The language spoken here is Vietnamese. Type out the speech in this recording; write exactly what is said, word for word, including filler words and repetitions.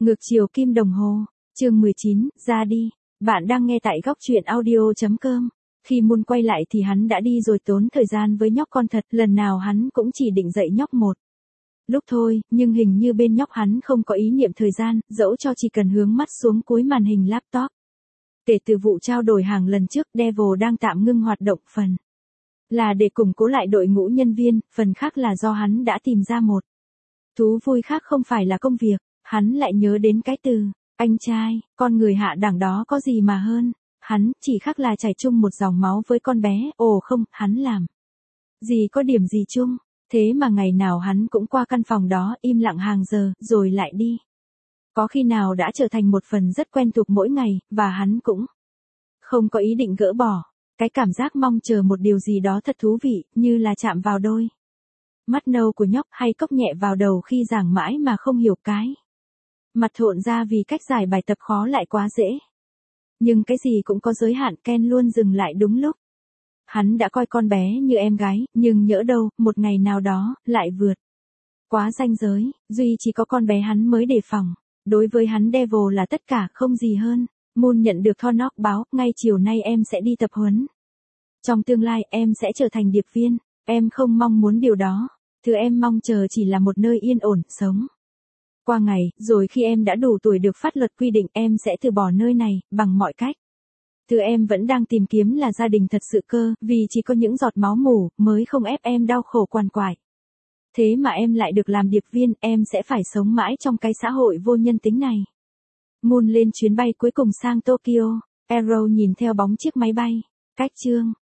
Ngược chiều kim đồng hồ, chương mười chín, ra đi. Bạn đang nghe tại góc truyện audio.com. Khi Moon quay lại thì hắn đã đi rồi, tốn thời gian với nhóc con thật, lần nào hắn cũng chỉ định dạy nhóc một lúc thôi, nhưng hình như bên nhóc hắn không có ý niệm thời gian, dẫu cho chỉ cần hướng mắt xuống cuối màn hình laptop. Kể từ vụ trao đổi hàng lần trước, Devil đang tạm ngưng hoạt động, phần là để củng cố lại đội ngũ nhân viên, phần khác là do hắn đã tìm ra một thú vui khác không phải là công việc. Hắn lại nhớ đến cái từ anh trai, con người hạ đẳng đó có gì mà hơn. Hắn chỉ khác là chảy chung một dòng máu với con bé. Ồ không, hắn làm gì có điểm gì chung. Thế mà ngày nào hắn cũng qua căn phòng đó, im lặng hàng giờ, rồi lại đi. Có khi nào đã trở thành một phần rất quen thuộc mỗi ngày, và hắn cũng không có ý định gỡ bỏ. Cái cảm giác mong chờ một điều gì đó thật thú vị, như là chạm vào đôi mắt nâu của nhóc, hay cốc nhẹ vào đầu khi giảng mãi mà không hiểu cái mặt thộn ra vì cách giải bài tập khó lại quá dễ. Nhưng cái gì cũng có giới hạn, Ken luôn dừng lại đúng lúc. Hắn đã coi con bé như em gái, nhưng nhỡ đâu, một ngày nào đó, lại vượt quá ranh giới, duy chỉ có con bé hắn mới đề phòng. Đối với hắn Devil là tất cả, không gì hơn. Moon nhận được Thornock báo, ngay chiều nay em sẽ đi tập huấn. Trong tương lai, em sẽ trở thành điệp viên. Em không mong muốn điều đó. Thứ em mong chờ chỉ là một nơi yên ổn, sống qua ngày, rồi khi em đã đủ tuổi được pháp luật quy định, em sẽ từ bỏ nơi này, bằng mọi cách. Thứ em vẫn đang tìm kiếm là gia đình thật sự cơ, vì chỉ có những giọt máu mủ, mới không ép em đau khổ quằn quại. Thế mà em lại được làm điệp viên, em sẽ phải sống mãi trong cái xã hội vô nhân tính này. Moon lên chuyến bay cuối cùng sang Tokyo. Arrow nhìn theo bóng chiếc máy bay cách chương